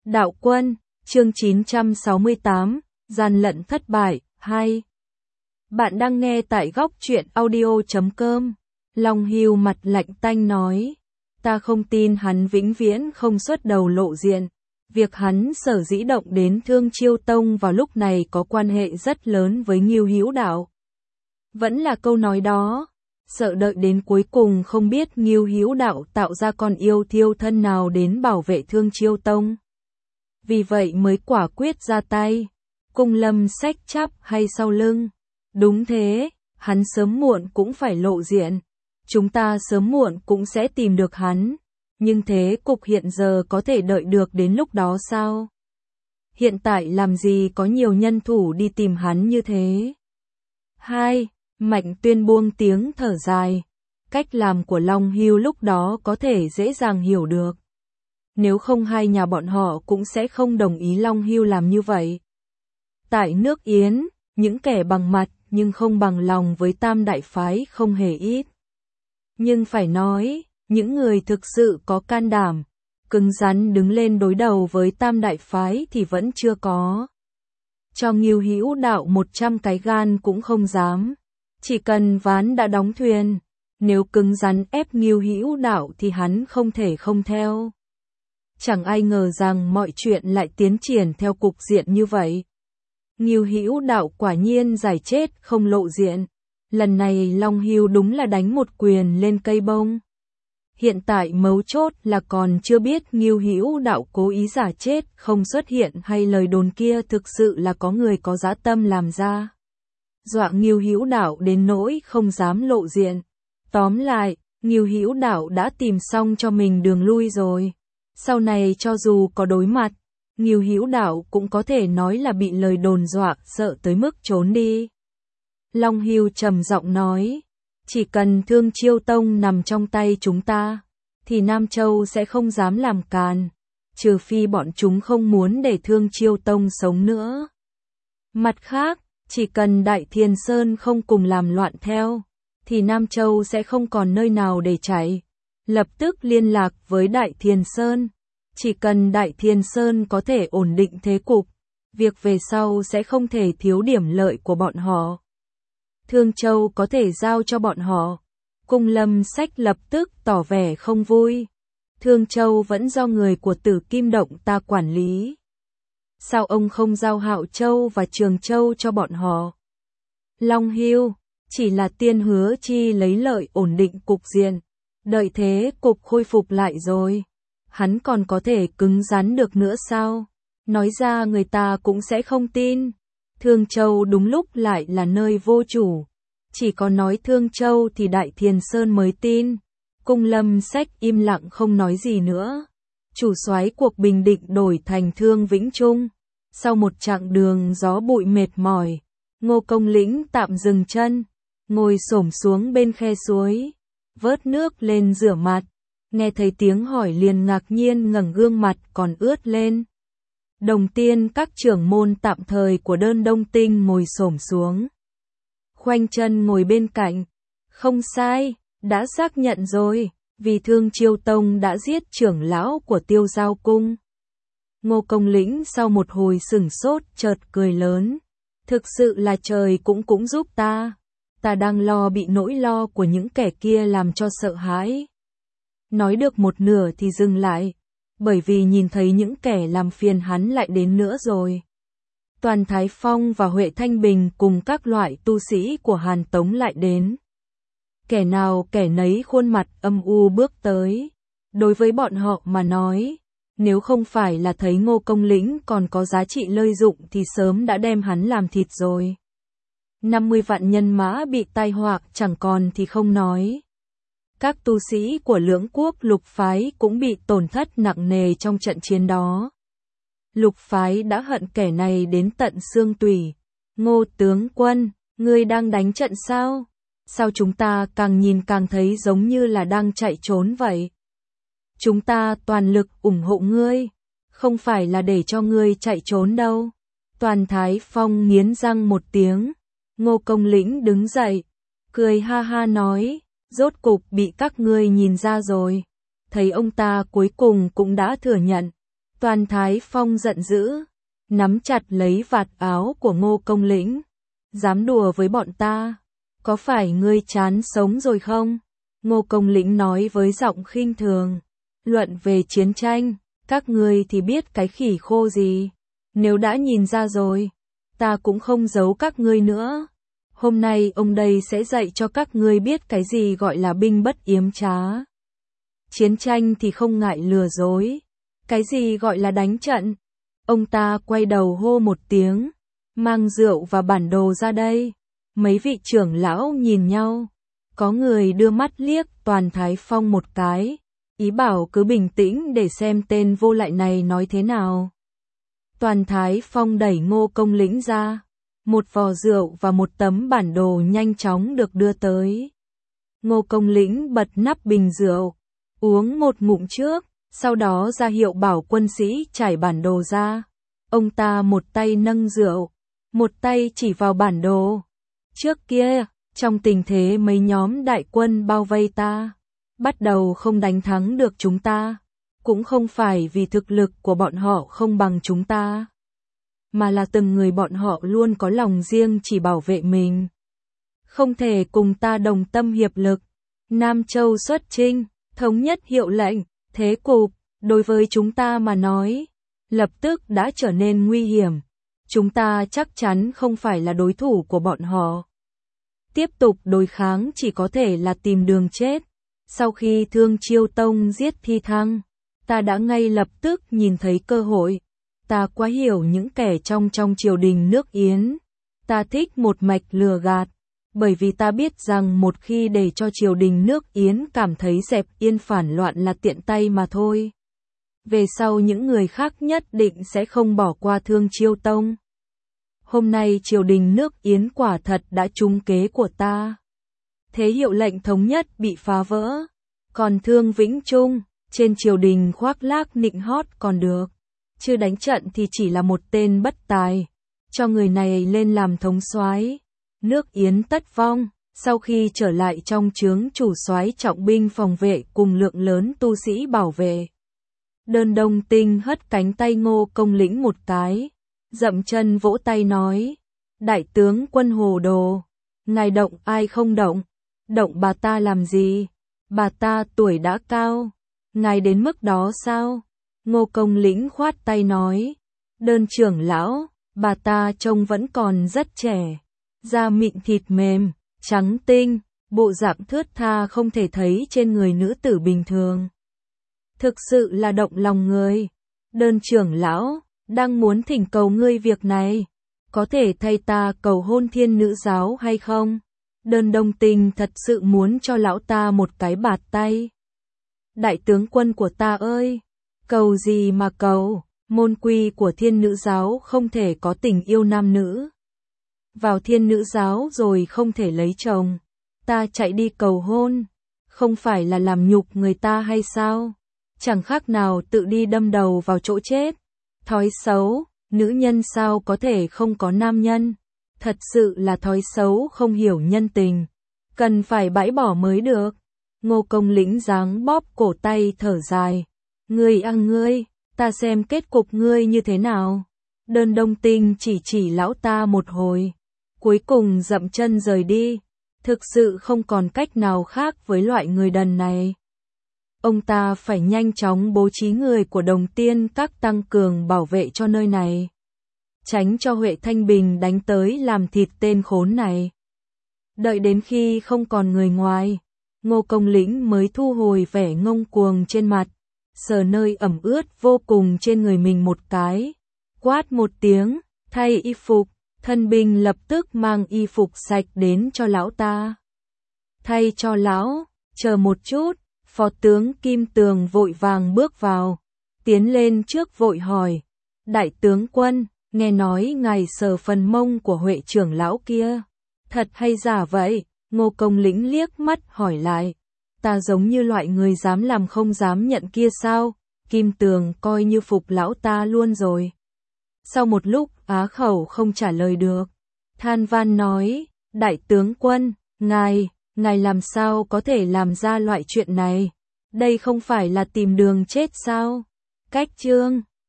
Đạo quân, chương 968, gian lận thất bại, 2. Bạn đang nghe tại góc truyện audio.com. Long Hưu mặt lạnh tanh nói, ta không tin hắn vĩnh viễn không xuất đầu lộ diện. Việc hắn sở dĩ động đến Thương Chiêu Tông vào lúc này có quan hệ rất lớn với Ngưu Hữu Đạo. Vẫn là câu nói đó, sợ đợi đến cuối cùng không biết Ngưu Hữu Đạo tạo ra con yêu thiêu thân nào đến bảo vệ Thương Chiêu Tông. Vì vậy mới quả quyết ra tay, Cung Lâm sách chắp hay sau lưng. Đúng thế, hắn sớm muộn cũng phải lộ diện. Chúng ta sớm muộn cũng sẽ tìm được hắn. Nhưng thế cục hiện giờ có thể đợi được đến lúc đó sao? Hiện tại làm gì có nhiều nhân thủ đi tìm hắn như thế? 2. Mạnh Tuyên buông tiếng thở dài. Cách làm của Long Hưu lúc đó có thể dễ dàng hiểu được. Nếu không hai nhà bọn họ cũng sẽ không đồng ý Long Hưu làm như vậy. Tại nước Yến, những kẻ bằng mặt nhưng không bằng lòng với Tam Đại Phái không hề ít. Nhưng phải nói, những người thực sự có can đảm, cứng rắn đứng lên đối đầu với Tam Đại Phái thì vẫn chưa có. Cho Ngưu Hữu Đạo 100 cái gan cũng không dám. Chỉ cần ván đã đóng thuyền, nếu cứng rắn ép Ngưu Hữu Đạo thì hắn không thể không theo. Chẳng ai ngờ rằng mọi chuyện lại tiến triển theo cục diện như vậy. Ngưu Hữu Đạo quả nhiên giải chết không lộ diện. Lần này Long Hưu đúng là đánh một quyền lên cây bông. Hiện tại mấu chốt là còn chưa biết Ngưu Hữu Đạo cố ý giả chết không xuất hiện hay lời đồn kia thực sự là có người có dã tâm làm ra. Dọa Ngưu Hữu Đạo đến nỗi không dám lộ diện. Tóm lại, Ngưu Hữu Đạo đã tìm xong cho mình đường lui rồi. Sau này cho dù có đối mặt, Ngưu Hữu Đạo cũng có thể nói là bị lời đồn dọa sợ tới mức trốn đi. Long Hưu trầm giọng nói, chỉ cần Thương Chiêu Tông nằm trong tay chúng ta, thì Nam Châu sẽ không dám làm càn, trừ phi bọn chúng không muốn để Thương Chiêu Tông sống nữa. Mặt khác, chỉ cần Đại Thiên Sơn không cùng làm loạn theo, thì Nam Châu sẽ không còn nơi nào để chạy. Lập tức liên lạc với Đại Thiên Sơn. Chỉ cần Đại Thiên Sơn có thể ổn định thế cục, việc về sau sẽ không thể thiếu điểm lợi của bọn họ. Thương Châu có thể giao cho bọn họ. Cung Lâm sách lập tức tỏ vẻ không vui. Thương Châu vẫn do người của Tử Kim Động ta quản lý. Sao ông không giao Hạo Châu và Trường Châu cho bọn họ? Long Hưu, chỉ là Tiên Hứa Chi lấy lợi ổn định cục diện. Đợi thế cục khôi phục lại rồi, hắn còn có thể cứng rắn được nữa sao? Nói ra người ta cũng sẽ không tin. Thương Châu đúng lúc lại là nơi vô chủ. Chỉ có nói Thương Châu thì Đại Thiên Sơn mới tin. Cung Lâm sách im lặng không nói gì nữa. Chủ soái cuộc bình định đổi thành Thương Vĩnh Trung. Sau một chặng đường gió bụi mệt mỏi, Ngô Công Lĩnh tạm dừng chân, ngồi xổm xuống bên khe suối, vớt nước lên rửa mặt. Nghe thấy tiếng hỏi liền ngạc nhiên ngẩng gương mặt còn ướt lên. Đồng Tiên các trưởng môn tạm thời của Đơn Đông Tinh ngồi xổm xuống, khoanh chân ngồi bên cạnh. Không sai, đã xác nhận rồi, vì Thương Chiêu Tông đã giết trưởng lão của Tiêu Giao Cung. Ngô Công Lĩnh sau một hồi sửng sốt chợt cười lớn. Thực sự là trời cũng giúp ta. Ta đang lo bị nỗi lo của những kẻ kia làm cho sợ hãi. Nói được một nửa thì dừng lại, bởi vì nhìn thấy những kẻ làm phiền hắn lại đến nữa rồi. Toàn Thái Phong và Huệ Thanh Bình cùng các loại tu sĩ của Hàn Tống lại đến. Kẻ nào kẻ nấy khuôn mặt âm u bước tới. Đối với bọn họ mà nói, nếu không phải là thấy Ngô Công Lĩnh còn có giá trị lợi dụng thì sớm đã đem hắn làm thịt rồi. 50 vạn nhân mã bị tai họa chẳng còn thì không nói. Các tu sĩ của Lưỡng Quốc Lục Phái cũng bị tổn thất nặng nề trong trận chiến đó. Lục Phái đã hận kẻ này đến tận xương tủy. Ngô tướng quân, ngươi đang đánh trận sao? Sao chúng ta càng nhìn càng thấy giống như là đang chạy trốn vậy? Chúng ta toàn lực ủng hộ ngươi, không phải là để cho ngươi chạy trốn đâu. Toàn Thái Phong nghiến răng một tiếng. Ngô Công Lĩnh đứng dậy, cười ha ha nói, rốt cục bị các ngươi nhìn ra rồi. Thấy ông ta cuối cùng cũng đã thừa nhận, Toàn Thái Phong giận dữ, nắm chặt lấy vạt áo của Ngô Công Lĩnh. Dám đùa với bọn ta, có phải ngươi chán sống rồi không? Ngô Công Lĩnh nói với giọng khinh thường. Luận về chiến tranh, các ngươi thì biết cái khỉ khô gì. Nếu đã nhìn ra rồi, ta cũng không giấu các ngươi nữa. Hôm nay ông đây sẽ dạy cho các ngươi biết cái gì gọi là binh bất yếm trá. Chiến tranh thì không ngại lừa dối. Cái gì gọi là đánh trận? Ông ta quay đầu hô một tiếng, mang rượu và bản đồ ra đây. Mấy vị trưởng lão nhìn nhau. Có người đưa mắt liếc Toàn Thái Phong một cái, ý bảo cứ bình tĩnh để xem tên vô lại này nói thế nào. Toàn Thái Phong đẩy Ngô Công Lĩnh ra. Một vò rượu và một tấm bản đồ nhanh chóng được đưa tới. Ngô Công Lĩnh bật nắp bình rượu, uống một ngụm trước, sau đó ra hiệu bảo quân sĩ trải bản đồ ra. Ông ta một tay nâng rượu, một tay chỉ vào bản đồ. Trước kia, trong tình thế mấy nhóm đại quân bao vây ta, bắt đầu không đánh thắng được chúng ta, cũng không phải vì thực lực của bọn họ không bằng chúng ta, mà là từng người bọn họ luôn có lòng riêng chỉ bảo vệ mình. Không thể cùng ta đồng tâm hiệp lực. Nam Châu xuất chinh, thống nhất hiệu lệnh, thế cục, đối với chúng ta mà nói, lập tức đã trở nên nguy hiểm. Chúng ta chắc chắn không phải là đối thủ của bọn họ. Tiếp tục đối kháng chỉ có thể là tìm đường chết. Sau khi Thương Chiêu Tông giết Thi Thăng, ta đã ngay lập tức nhìn thấy cơ hội. Ta quá hiểu những kẻ trong triều đình nước Yến. Ta thích một mạch lừa gạt, bởi vì ta biết rằng một khi để cho triều đình nước Yến cảm thấy dẹp yên phản loạn là tiện tay mà thôi. Về sau những người khác nhất định sẽ không bỏ qua Thương Chiêu Tông. Hôm nay triều đình nước Yến quả thật đã trúng kế của ta. Thế hiệu lệnh thống nhất bị phá vỡ. Còn Thương Vĩnh Trung, trên triều đình khoác lác nịnh hót còn được. Chứ đánh trận thì chỉ là một tên bất tài. Cho người này lên làm thống soái, nước Yến tất vong. Sau khi trở lại trong trướng chủ soái trọng binh phòng vệ cùng lượng lớn tu sĩ bảo vệ. Đơn Đông Tinh hất cánh tay Ngô Công Lĩnh một cái, dậm chân vỗ tay nói: Đại tướng quân hồ đồ, ngài động ai không động, động bà ta làm gì, bà ta tuổi đã cao, ngài đến mức đó sao? Ngô Công Lĩnh khoát tay nói: Đơn trưởng lão, bà ta trông vẫn còn rất trẻ, da mịn thịt mềm, trắng tinh, bộ dạng thướt tha không thể thấy trên người nữ tử bình thường. Thực sự là động lòng người. Đơn trưởng lão, đang muốn thỉnh cầu ngươi việc này, có thể thay ta cầu hôn Thiên Nữ giáo hay không? Đơn Đông Tinh thật sự muốn cho lão ta một cái bạt tay. Đại tướng quân của ta ơi, cầu gì mà cầu, môn quy của Thiên Nữ giáo không thể có tình yêu nam nữ. Vào Thiên Nữ giáo rồi không thể lấy chồng, ta chạy đi cầu hôn, không phải là làm nhục người ta hay sao? Chẳng khác nào tự đi đâm đầu vào chỗ chết. Thói xấu, nữ nhân sao có thể không có nam nhân? Thật sự là thói xấu không hiểu nhân tình, cần phải bãi bỏ mới được. Ngô Công Lĩnh giáng bóp cổ tay thở dài. Ngươi ngươi, ta xem kết cục ngươi như thế nào. Đơn Đông Tinh chỉ lão ta một hồi, cuối cùng dậm chân rời đi. Thực sự không còn cách nào khác với loại người đần này. Ông ta phải nhanh chóng bố trí người của Đồng Tiên các tăng cường bảo vệ cho nơi này, tránh cho Huệ Thanh Bình đánh tới làm thịt tên khốn này. Đợi đến khi không còn người ngoài, Ngô Công Lĩnh mới thu hồi vẻ ngông cuồng trên mặt, sờ nơi ẩm ướt vô cùng trên người mình một cái, quát một tiếng, thay y phục. Thân binh lập tức mang y phục sạch đến cho lão ta. Thay cho lão, chờ một chút. Phó tướng Kim Tường vội vàng bước vào, tiến lên trước vội hỏi: Đại tướng quân, nghe nói ngài sờ phần mông của Huệ trưởng lão kia, thật hay giả vậy? Ngô Công Lĩnh liếc mắt hỏi lại: Ta giống như loại người dám làm không dám nhận kia sao? Kim Tường coi như phục lão ta luôn rồi. Sau một lúc á khẩu không trả lời được, than van nói: Đại tướng quân, ngài làm sao có thể làm ra loại chuyện này? Đây không phải là tìm đường chết sao? Cách chương